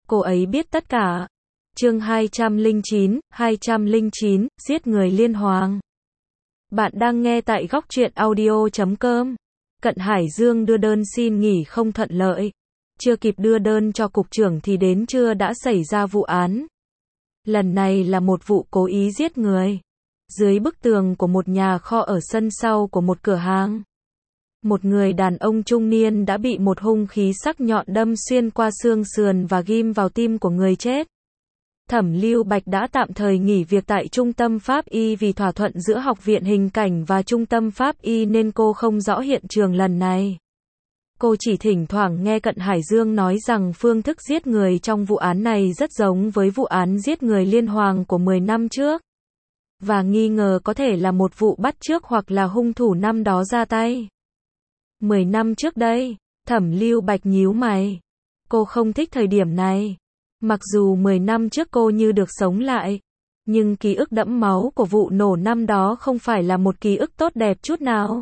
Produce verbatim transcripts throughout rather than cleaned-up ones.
cô ấy biết tất cả. Chương hai trăm lẻ chín, hai trăm lẻ chín, giết người liên hoàn. Bạn đang nghe tại góc truyện audio chấm com. Cận Hải Dương đưa đơn xin nghỉ không thuận lợi. Chưa kịp đưa đơn cho cục trưởng thì đến trưa đã xảy ra vụ án. Lần này là một vụ cố ý giết người. Dưới bức tường của một nhà kho ở sân sau của một cửa hàng, một người đàn ông trung niên đã bị một hung khí sắc nhọn đâm xuyên qua xương sườn và ghim vào tim của người chết. Thẩm Lưu Bạch đã tạm thời nghỉ việc tại Trung tâm Pháp y vì thỏa thuận giữa Học viện Hình cảnh và Trung tâm Pháp y nên cô không rõ hiện trường lần này. Cô chỉ thỉnh thoảng nghe Cận Hải Dương nói rằng phương thức giết người trong vụ án này rất giống với vụ án giết người liên hoàn của mười năm trước. Và nghi ngờ có thể là một vụ bắt chước hoặc là hung thủ năm đó ra tay. mười năm trước đây, Thẩm Lưu Bạch nhíu mày. Cô không thích thời điểm này. Mặc dù mười năm trước cô như được sống lại, nhưng ký ức đẫm máu của vụ nổ năm đó không phải là một ký ức tốt đẹp chút nào.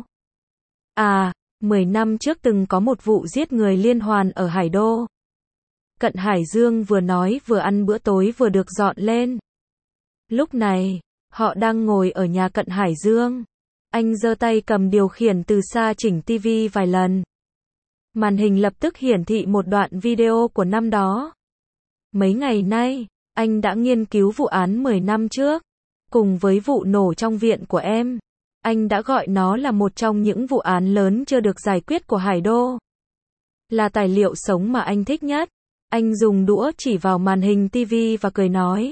À, mười năm trước từng có một vụ giết người liên hoàn ở Hải Đô. Cận Hải Dương vừa nói vừa ăn bữa tối vừa được dọn lên. Lúc này, họ đang ngồi ở nhà Cận Hải Dương. Anh giơ tay cầm điều khiển từ xa chỉnh tivi vài lần. Màn hình lập tức hiển thị một đoạn video của năm đó. Mấy ngày nay, anh đã nghiên cứu vụ án mười năm trước. Cùng với vụ nổ trong viện của em, anh đã gọi nó là một trong những vụ án lớn chưa được giải quyết của Hải Đô. Là tài liệu sống mà anh thích nhất. Anh dùng đũa chỉ vào màn hình tivi và cười nói.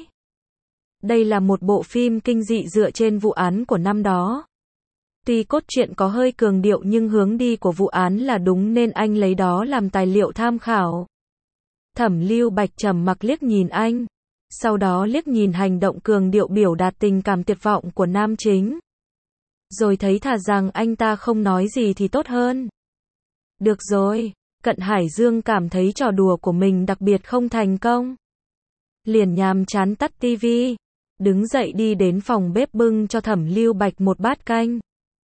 Đây là một bộ phim kinh dị dựa trên vụ án của năm đó. Tuy cốt truyện có hơi cường điệu nhưng hướng đi của vụ án là đúng nên anh lấy đó làm tài liệu tham khảo. Thẩm Lưu Bạch trầm mặc liếc nhìn anh. Sau đó liếc nhìn hành động cường điệu biểu đạt tình cảm tuyệt vọng của nam chính. Rồi thấy thà rằng anh ta không nói gì thì tốt hơn. Được rồi, Cận Hải Dương cảm thấy trò đùa của mình đặc biệt không thành công. Liền nhàm chán tắt tivi. Đứng dậy đi đến phòng bếp bưng cho Thẩm Lưu Bạch một bát canh.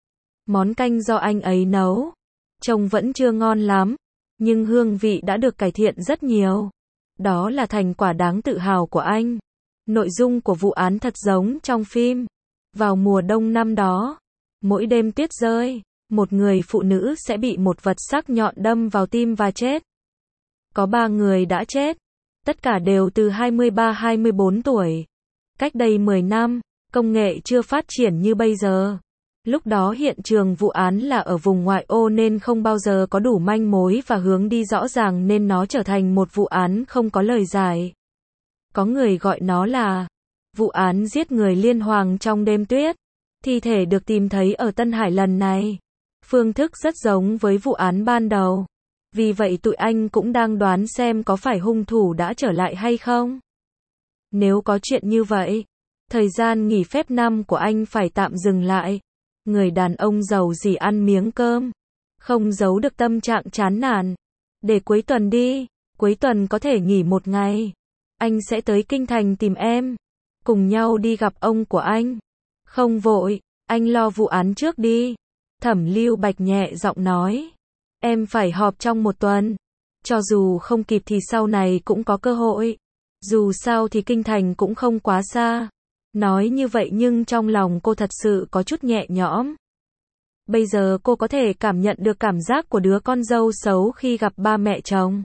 Món canh do anh ấy nấu. Trông vẫn chưa ngon lắm, nhưng hương vị đã được cải thiện rất nhiều. Đó là thành quả đáng tự hào của anh. Nội dung của vụ án thật giống trong phim. Vào mùa đông năm đó, mỗi đêm tuyết rơi, một người phụ nữ sẽ bị một vật sắc nhọn đâm vào tim và chết. Có ba người đã chết. Tất cả đều từ hai mươi ba hai mươi bốn tuổi. Cách đây mười năm, công nghệ chưa phát triển như bây giờ. Lúc đó hiện trường vụ án là ở vùng ngoại ô nên không bao giờ có đủ manh mối và hướng đi rõ ràng nên nó trở thành một vụ án không có lời giải. Có người gọi nó là vụ án giết người liên hoàn trong đêm tuyết. Thi thể được tìm thấy ở Tân Hải lần này. Phương thức rất giống với vụ án ban đầu. Vì vậy tụi anh cũng đang đoán xem có phải hung thủ đã trở lại hay không. Nếu có chuyện như vậy, thời gian nghỉ phép năm của anh phải tạm dừng lại. Người đàn ông giàu gì ăn miếng cơm, không giấu được tâm trạng chán nản. Để cuối tuần đi, cuối tuần có thể nghỉ một ngày. Anh sẽ tới Kinh Thành tìm em, cùng nhau đi gặp ông của anh. Không vội, anh lo vụ án trước đi. Thẩm Lưu Bạch nhẹ giọng nói. Em phải họp trong một tuần. Cho dù không kịp thì sau này cũng có cơ hội. Dù sao thì Kinh Thành cũng không quá xa. Nói như vậy nhưng trong lòng cô thật sự có chút nhẹ nhõm. Bây giờ cô có thể cảm nhận được cảm giác của đứa con dâu xấu khi gặp ba mẹ chồng.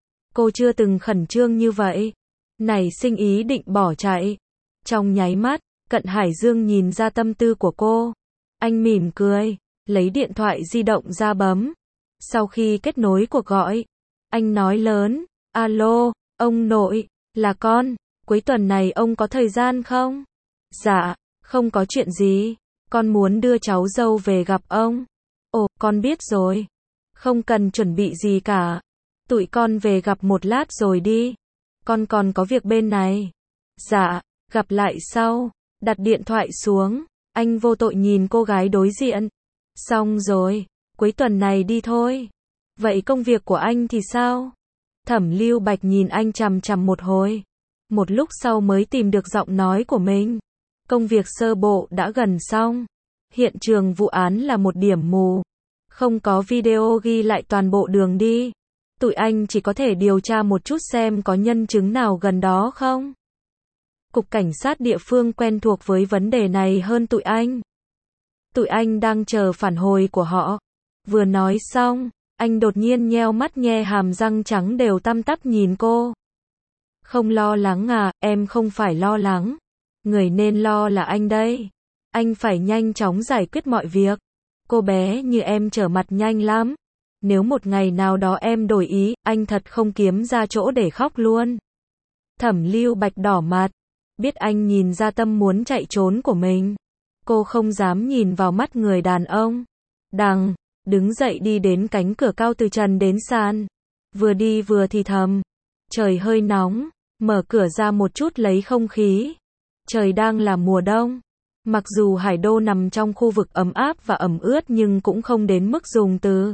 Cô chưa từng khẩn trương như vậy. Nảy sinh ý định bỏ chạy. Trong nháy mắt, Cận Hải Dương nhìn ra tâm tư của cô. Anh mỉm cười, lấy điện thoại di động ra bấm. Sau khi kết nối cuộc gọi, anh nói lớn. Alo, ông nội, là con. Cuối tuần này ông có thời gian không? Dạ, không có chuyện gì. Con muốn đưa cháu dâu về gặp ông. Ồ, con biết rồi. Không cần chuẩn bị gì cả. Tụi con về gặp một lát rồi đi. Con còn có việc bên này. Dạ, gặp lại sau. Đặt điện thoại xuống. Anh vô tội nhìn cô gái đối diện. Xong rồi, cuối tuần này đi thôi. Vậy công việc của anh thì sao? Thẩm Lưu Bạch nhìn anh chằm chằm một hồi. Một lúc sau mới tìm được giọng nói của mình. Công việc sơ bộ đã gần xong. Hiện trường vụ án là một điểm mù. Không có video ghi lại toàn bộ đường đi. Tụi anh chỉ có thể điều tra một chút xem có nhân chứng nào gần đó không? Cục cảnh sát địa phương quen thuộc với vấn đề này hơn tụi anh. Tụi anh đang chờ phản hồi của họ. Vừa nói xong, anh đột nhiên nheo mắt nhe hàm răng trắng đều tăm tắp nhìn cô. Không lo lắng à, em không phải lo lắng. Người nên lo là anh đây. Anh phải nhanh chóng giải quyết mọi việc. Cô bé như em trở mặt nhanh lắm. Nếu một ngày nào đó em đổi ý, anh thật không kiếm ra chỗ để khóc luôn. Thẩm Lưu Bạch đỏ mặt. Biết anh nhìn ra tâm muốn chạy trốn của mình. Cô không dám nhìn vào mắt người đàn ông. Đằng, đứng dậy đi đến cánh cửa cao từ trần đến sàn. Vừa đi vừa thì thầm. Trời hơi nóng, mở cửa ra một chút lấy không khí. Trời đang là mùa đông. Mặc dù Hải Đô nằm trong khu vực ấm áp và ẩm ướt nhưng cũng không đến mức dùng từ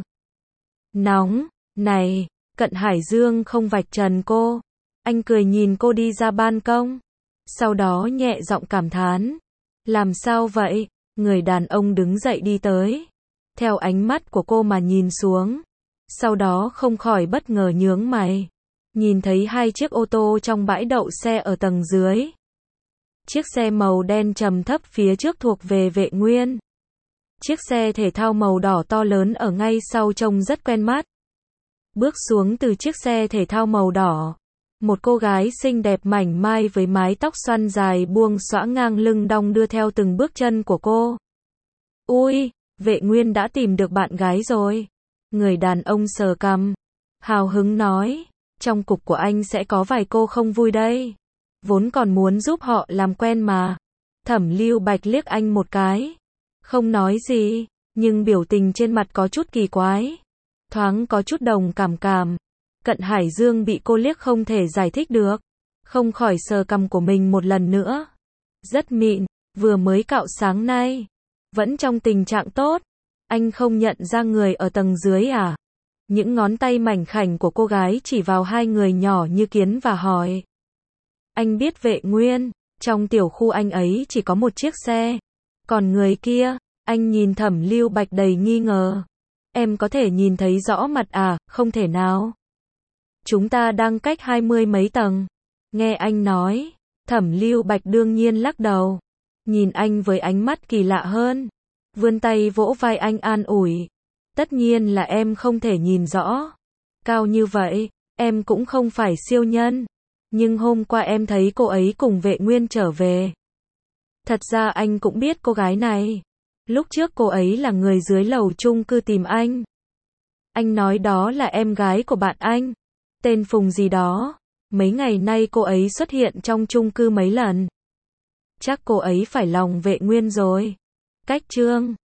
nóng. Này, Cận Hải Dương không vạch trần cô. Anh cười nhìn cô đi ra ban công. Sau đó nhẹ giọng cảm thán. Làm sao vậy? Người đàn ông đứng dậy đi tới. Theo ánh mắt của cô mà nhìn xuống. Sau đó không khỏi bất ngờ nhướng mày. Nhìn thấy hai chiếc ô tô trong bãi đậu xe ở tầng dưới. Chiếc xe màu đen trầm thấp phía trước thuộc về Vệ Nguyên. Chiếc xe thể thao màu đỏ to lớn ở ngay sau trông rất quen mắt. Bước xuống từ chiếc xe thể thao màu đỏ. Một cô gái xinh đẹp mảnh mai với mái tóc xoăn dài buông xõa ngang lưng đong đưa theo từng bước chân của cô. Ui, Vệ Nguyên đã tìm được bạn gái rồi. Người đàn ông sờ cằm. Hào hứng nói. Trong cục của anh sẽ có vài cô không vui đây. Vốn còn muốn giúp họ làm quen mà. Thẩm Lưu Bạch liếc anh một cái. Không nói gì, nhưng biểu tình trên mặt có chút kỳ quái. Thoáng có chút đồng cảm cảm. Cận Hải Dương bị cô liếc không thể giải thích được. Không khỏi sờ cằm của mình một lần nữa. Rất mịn, vừa mới cạo sáng nay. Vẫn trong tình trạng tốt. Anh không nhận ra người ở tầng dưới à? Những ngón tay mảnh khảnh của cô gái chỉ vào hai người nhỏ như kiến và hỏi. Anh biết Vệ Nguyên, trong tiểu khu anh ấy chỉ có một chiếc xe. Còn người kia, anh nhìn Thẩm Lưu Bạch đầy nghi ngờ. Em có thể nhìn thấy rõ mặt à? Không thể nào. Chúng ta đang cách hai mươi mấy tầng. Nghe anh nói, Thẩm Lưu Bạch đương nhiên lắc đầu. Nhìn anh với ánh mắt kỳ lạ hơn. Vươn tay vỗ vai anh an ủi. Tất nhiên là em không thể nhìn rõ. Cao như vậy, em cũng không phải siêu nhân. Nhưng hôm qua em thấy cô ấy cùng Vệ Nguyên trở về. Thật ra anh cũng biết cô gái này. Lúc trước cô ấy là người dưới lầu chung cư tìm anh. Anh nói đó là em gái của bạn anh. Tên Phùng gì đó. Mấy ngày nay cô ấy xuất hiện trong chung cư mấy lần. Chắc cô ấy phải lòng Vệ Nguyên rồi. Cách chương